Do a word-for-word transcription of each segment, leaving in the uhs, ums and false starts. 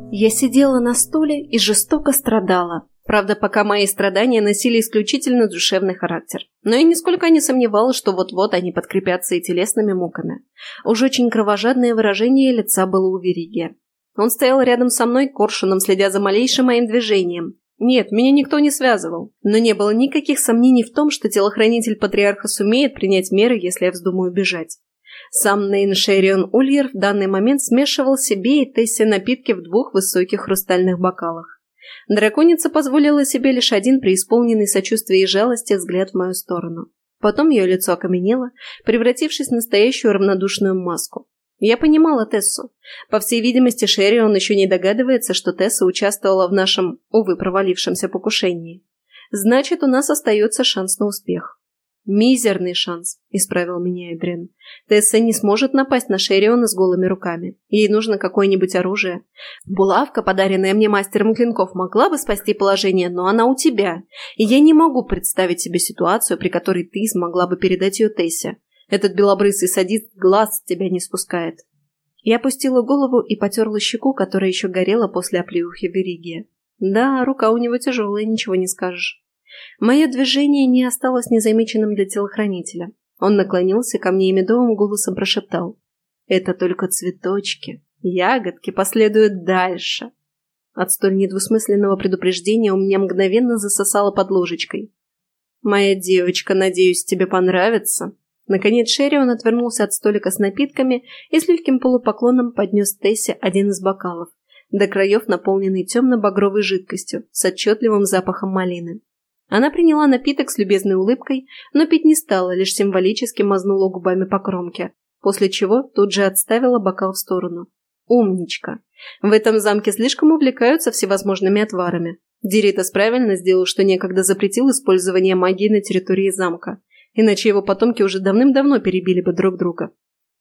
Я сидела на стуле и жестоко страдала. Правда, пока мои страдания носили исключительно душевный характер. Но я нисколько не сомневалась, что вот-вот они подкрепятся и телесными муками. Уж очень кровожадное выражение лица было у Веригия. Он стоял рядом со мной коршуном, следя за малейшим моим движением. Нет, меня никто не связывал, но не было никаких сомнений в том, что телохранитель патриарха сумеет принять меры, если я вздумаю бежать. Сам Нейн Шерион Ульер в данный момент смешивал себе и Тессе напитки в двух высоких хрустальных бокалах. Драконица позволила себе лишь один преисполненный сочувствия и жалости взгляд в мою сторону. Потом ее лицо окаменело, превратившись в настоящую равнодушную маску. Я понимала Тессу. По всей видимости, Шерион еще не догадывается, что Тесса участвовала в нашем, увы, провалившемся покушении. Значит, у нас остается шанс на успех. «Мизерный шанс», — исправил меня Эдрен. «Тесса не сможет напасть на Шериона с голыми руками. Ей нужно какое-нибудь оружие. Булавка, подаренная мне мастером клинков, могла бы спасти положение, но она у тебя. И я не могу представить себе ситуацию, при которой ты смогла бы передать ее Тессе. Этот белобрысый садист глаз с тебя не спускает». Я опустила голову и потерла щеку, которая еще горела после оплеухи Веригия. Да, рука у него тяжелая, ничего не скажешь. Мое движение не осталось незамеченным для телохранителя. Он наклонился ко мне и медовым голосом прошептал: «Это только цветочки. Ягодки последуют дальше». От столь недвусмысленного предупреждения у меня мгновенно засосало под ложечкой. «Моя девочка, надеюсь, тебе понравится». Наконец Шерион отвернулся от столика с напитками и с легким полупоклоном поднес Тессе один из бокалов, до краев наполненный темно-багровой жидкостью с отчетливым запахом малины. Она приняла напиток с любезной улыбкой, но пить не стала, лишь символически мазнула губами по кромке, после чего тут же отставила бокал в сторону. Умничка. В этом замке слишком увлекаются всевозможными отварами. Диритас правильно сделал, что некогда запретил использование магии на территории замка, иначе его потомки уже давным-давно перебили бы друг друга.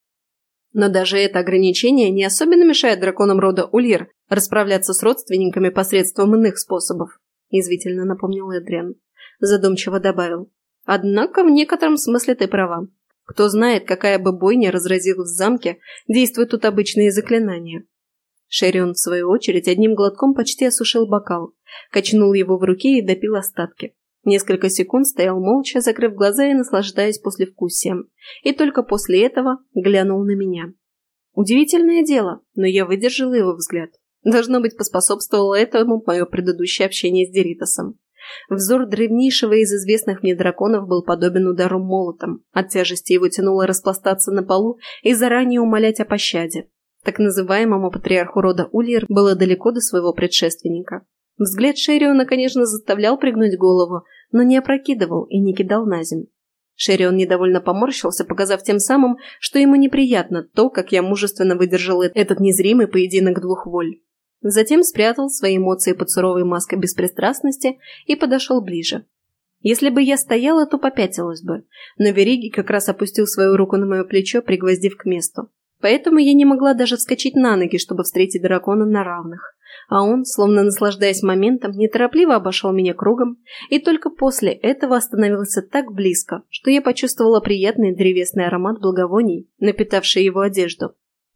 Но даже это ограничение не особенно мешает драконам рода Ульер расправляться с родственниками посредством иных способов. — язвительно напомнил Эдриан. Задумчиво добавил. «Однако в некотором смысле ты права. Кто знает, какая бы бойня разразилась в замке, действуют тут обычные заклинания». Шерион, в свою очередь, одним глотком почти осушил бокал, качнул его в руке и допил остатки. Несколько секунд стоял молча, закрыв глаза и наслаждаясь послевкусием, и только после этого глянул на меня. Удивительное дело, но я выдержала его взгляд. Должно быть, поспособствовало этому мое предыдущее общение с Диритасом. Взор древнейшего из известных мне драконов был подобен удару молотом. От тяжести его тянуло распластаться на полу и заранее умолять о пощаде. Так называемому патриарху рода Ульер было далеко до своего предшественника. Взгляд Шериона, конечно, заставлял пригнуть голову, но не опрокидывал и не кидал на земь. Шерион недовольно поморщился, показав тем самым, что ему неприятно то, как я мужественно выдержал этот незримый поединок двух воль. Затем спрятал свои эмоции под суровой маской беспристрастности и подошел ближе. Если бы я стояла, то попятилась бы, но Веригий как раз опустил свою руку на мое плечо, пригвоздив к месту. Поэтому я не могла даже вскочить на ноги, чтобы встретить дракона на равных. А он, словно наслаждаясь моментом, неторопливо обошел меня кругом и только после этого остановился так близко, что я почувствовала приятный древесный аромат благовоний, напитавший его одежду.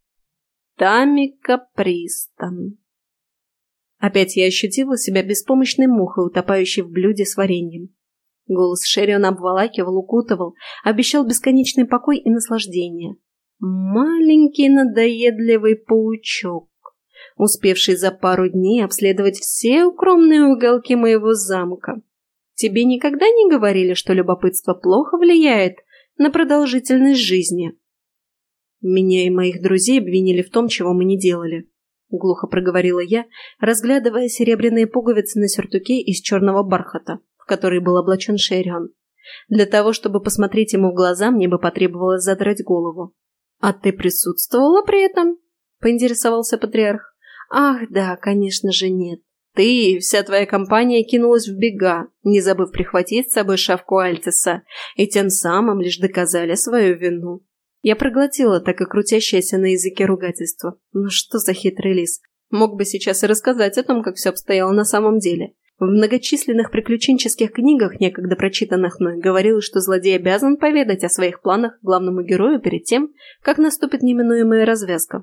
Тамика Пристон. Опять я ощутила себя беспомощной мухой, утопающей в блюде с вареньем. Голос Шериона обволакивал, укутывал, обещал бесконечный покой и наслаждение. Маленький надоедливый паучок, успевший за пару дней обследовать все укромные уголки моего замка. Тебе никогда не говорили, что любопытство плохо влияет на продолжительность жизни? Меня и моих друзей обвинили в том, чего мы не делали. Глухо проговорила я, разглядывая серебряные пуговицы на сюртуке из черного бархата, в который был облачен Шерион. Для того, чтобы посмотреть ему в глаза, мне бы потребовалось задрать голову. «А ты присутствовала при этом?» — поинтересовался патриарх. «Ах, да, конечно же нет. Ты и вся твоя компания кинулась в бега, не забыв прихватить с собой шавку Альтиса, и тем самым лишь доказали свою вину». Я проглотила так и крутящееся на языке ругательство. Ну что за хитрый лис? Мог бы сейчас и рассказать о том, как все обстояло на самом деле. В многочисленных приключенческих книгах, некогда прочитанных мной, говорилось, что злодей обязан поведать о своих планах главному герою перед тем, как наступит неминуемая развязка.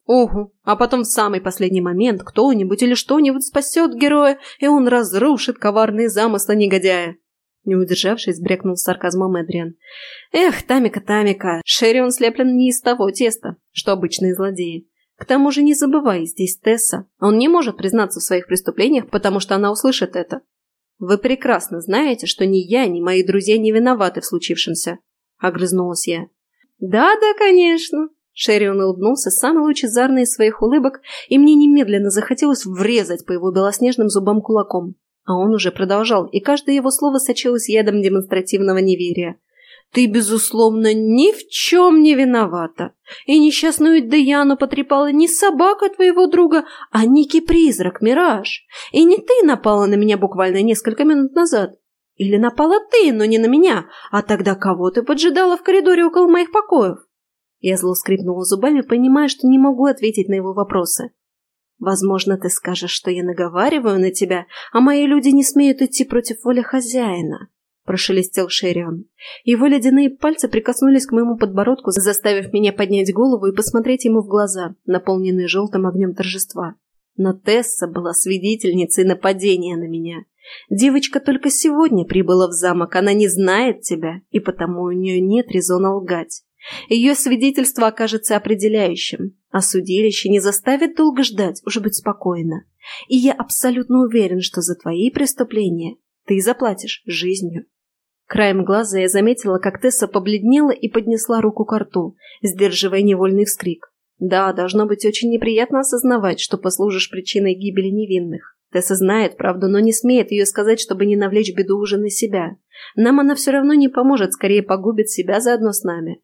Угу, а потом в самый последний момент кто-нибудь или что-нибудь спасет героя, и он разрушит коварные замыслы негодяя. Не удержавшись, брякнул с сарказмом Эдриан. Эх, Тамика, Тамика, Шерион слеплен не из того теста, что обычные злодеи. К тому же не забывай, здесь Тесса. Он не может признаться в своих преступлениях, потому что она услышит это. Вы прекрасно знаете, что ни я, ни мои друзья не виноваты в случившемся. Огрызнулась я. Да-да, конечно. Шерион улыбнулся самый лучезарный из своих улыбок, и мне немедленно захотелось врезать по его белоснежным зубам кулаком. А он уже продолжал, и каждое его слово сочилось ядом демонстративного неверия. «Ты, безусловно, ни в чем не виновата. И несчастную Деяну потрепала не собака твоего друга, а некий призрак, Мираж. И не ты напала на меня буквально несколько минут назад. Или напала ты, но не на меня, а тогда кого ты поджидала в коридоре около моих покоев?» Я зло скрипнула зубами, понимая, что не могу ответить на его вопросы. «Возможно, ты скажешь, что я наговариваю на тебя, а мои люди не смеют идти против воли хозяина», – прошелестел Шерион. Его ледяные пальцы прикоснулись к моему подбородку, заставив меня поднять голову и посмотреть ему в глаза, наполненные желтым огнем торжества. Но Тесса была свидетельницей нападения на меня. Девочка только сегодня прибыла в замок, она не знает тебя, и потому у нее нет резона лгать. Ее свидетельство окажется определяющим, а судилище не заставит долго ждать, уже быть спокойно. И я абсолютно уверен, что за твои преступления ты заплатишь жизнью. Краем глаза я заметила, как Тесса побледнела и поднесла руку к рту, сдерживая невольный вскрик. Да, должно быть очень неприятно осознавать, что послужишь причиной гибели невинных. Тесса знает правду, но не смеет ее сказать, чтобы не навлечь беду уже на себя. Нам она все равно не поможет, скорее погубит себя заодно с нами.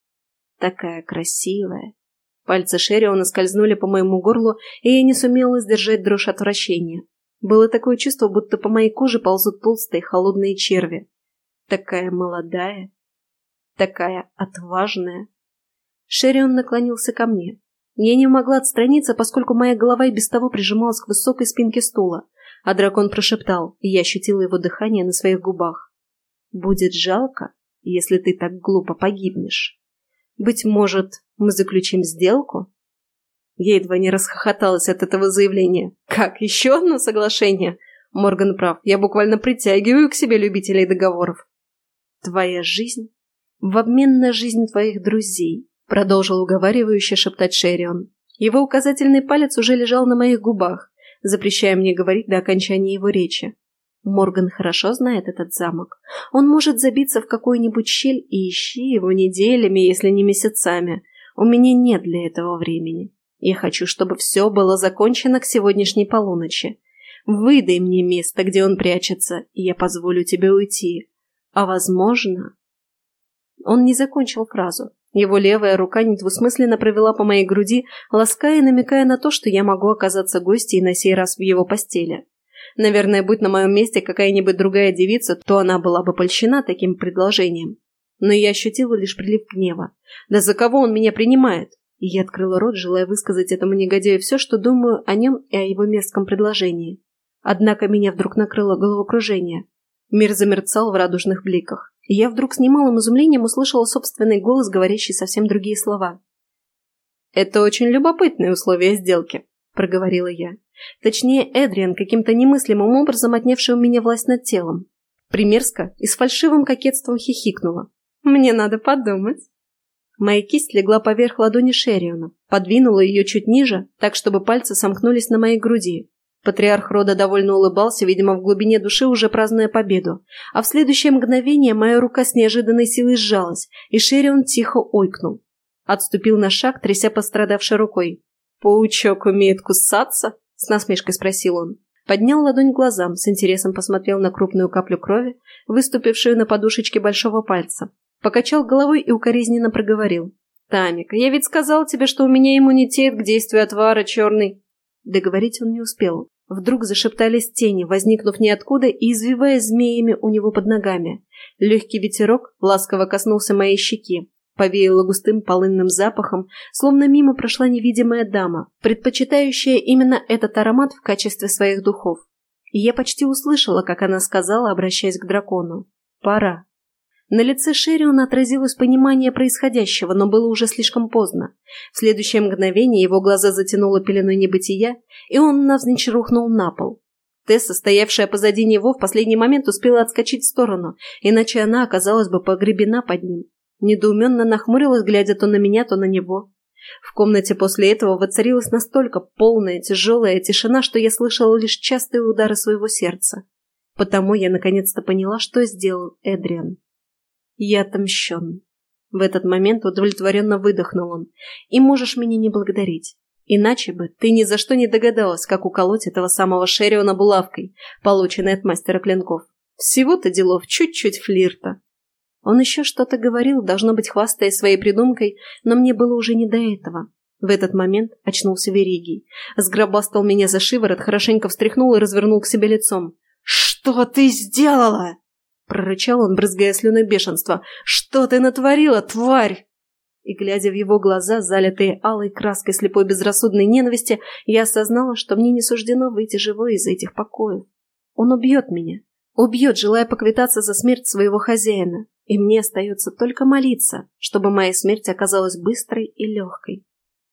Такая красивая. Пальцы Шериона скользнули по моему горлу, и я не сумела сдержать дрожь отвращения. Было такое чувство, будто по моей коже ползут толстые холодные черви. Такая молодая, такая отважная. Шерион наклонился ко мне. Я не могла отстраниться, поскольку моя голова и без того прижималась к высокой спинке стула, а дракон прошептал, и я ощутила его дыхание на своих губах. «Будет жалко, если ты так глупо погибнешь. Быть может, мы заключим сделку?» Я едва не расхохоталась от этого заявления. «Как, еще одно соглашение?» Морган прав, я буквально притягиваю к себе любителей договоров. «Твоя жизнь в обмен на жизнь твоих друзей», продолжил уговаривающе шептать Шерион. Его указательный палец уже лежал на моих губах, запрещая мне говорить до окончания его речи. Морган хорошо знает этот замок. Он может забиться в какую-нибудь щель и ищи его неделями, если не месяцами. У меня нет для этого времени. Я хочу, чтобы все было закончено к сегодняшней полуночи. Выдай мне место, где он прячется, и я позволю тебе уйти. А возможно...» Он не закончил фразу. Его левая рука недвусмысленно провела по моей груди, лаская и намекая на то, что я могу оказаться гостьей на сей раз в его постели. Наверное, будь на моем месте какая-нибудь другая девица, то она была бы польщена таким предложением. Но я ощутила лишь прилив гнева. Да за кого он меня принимает? И я открыла рот, желая высказать этому негодяю все, что думаю о нем и о его мерзком предложении. Однако меня вдруг накрыло головокружение. Мир замерцал в радужных бликах, и я вдруг с немалым изумлением услышала собственный голос, говорящий совсем другие слова. «Это очень любопытные условия сделки», — проговорила я. Точнее, Эдриан, каким-то немыслимым образом отнявший у меня власть над телом. Примерзко и с фальшивым кокетством хихикнула. «Мне надо подумать». Моя кисть легла поверх ладони Шериона, подвинула ее чуть ниже, так, чтобы пальцы сомкнулись на моей груди. Патриарх рода довольно улыбался, видимо, в глубине души уже празднуя победу. А в следующее мгновение моя рука с неожиданной силой сжалась, и Шерион тихо ойкнул. Отступил на шаг, тряся пострадавшей рукой. «Паучок умеет кусаться?» — с насмешкой спросил он. Поднял ладонь к глазам, с интересом посмотрел на крупную каплю крови, выступившую на подушечке большого пальца. Покачал головой и укоризненно проговорил. «Тамик, я ведь сказал тебе, что у меня иммунитет к действию отвара черный». Договорить он не успел. Вдруг зашептались тени, возникнув ниоткуда и извиваясь змеями у него под ногами. Легкий ветерок ласково коснулся моей щеки, повеяло густым полынным запахом, словно мимо прошла невидимая дама, предпочитающая именно этот аромат в качестве своих духов. И я почти услышала, как она сказала, обращаясь к дракону. «Пора». На лице Шериона отразилось понимание происходящего, но было уже слишком поздно. В следующее мгновение его глаза затянуло пеленой небытия, и он навзничь рухнул на пол. Тесса, стоявшая позади него, в последний момент успела отскочить в сторону, иначе она оказалась бы погребена под ним. Недоуменно нахмурилась, глядя то на меня, то на него. В комнате после этого воцарилась настолько полная, тяжелая тишина, что я слышала лишь частые удары своего сердца. Потому я наконец-то поняла, что сделал Эдриан. Я отомщен. В этот момент удовлетворенно выдохнул он. И можешь меня не благодарить. Иначе бы ты ни за что не догадалась, как уколоть этого самого Шериона булавкой, полученной от мастера клинков. Всего-то делов чуть-чуть флирта. Он еще что-то говорил, должно быть, хвастаясь своей придумкой, но мне было уже не до этого. В этот момент очнулся Веригий. Сгробастал меня за шиворот, хорошенько встряхнул и развернул к себе лицом. «Что ты сделала?» Прорычал он, брызгая слюной бешенства. «Что ты натворила, тварь?» И, глядя в его глаза, залитые алой краской слепой безрассудной ненависти, я осознала, что мне не суждено выйти живой из этих покоев. Он убьет меня. Убьет, желая поквитаться за смерть своего хозяина. И мне остается только молиться, чтобы моя смерть оказалась быстрой и легкой.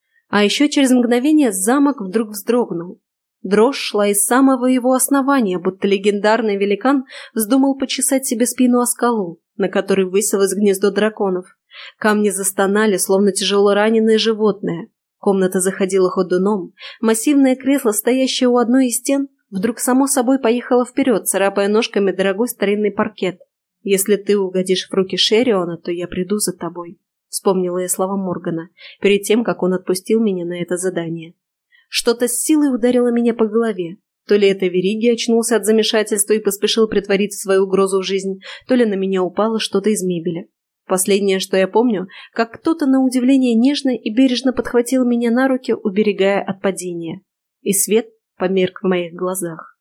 А еще через мгновение замок вдруг вздрогнул. Дрожь шла из самого его основания, будто легендарный великан вздумал почесать себе спину о скалу, на которой высилось гнездо драконов. Камни застонали, словно тяжело раненые животные. Комната заходила ходуном. Массивное кресло, стоящее у одной из стен, вдруг само собой поехало вперед, царапая ножками дорогой старинный паркет. «Если ты угодишь в руки Шериона, то я приду за тобой», — вспомнила я слова Моргана, перед тем, как он отпустил меня на это задание. Что-то с силой ударило меня по голове. То ли это Веригий очнулся от замешательства и поспешил притворить свою угрозу в жизнь, то ли на меня упало что-то из мебели. Последнее, что я помню, как кто-то на удивление нежно и бережно подхватил меня на руки, уберегая от падения. И свет померк в моих глазах.